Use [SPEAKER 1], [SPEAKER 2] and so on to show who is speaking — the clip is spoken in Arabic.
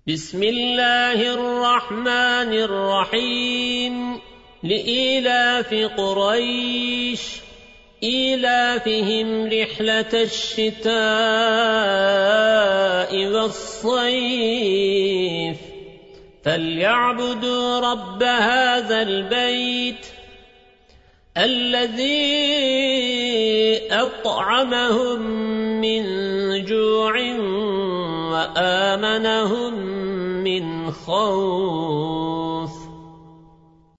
[SPEAKER 1] بسم الله الرحمن الرحيم لإيلاف قريش إيلافهم رحلة الشتاء والصيف فليعبدوا رب هذا البيت الذي أطعمهم من جوع وآمنهم من خوف.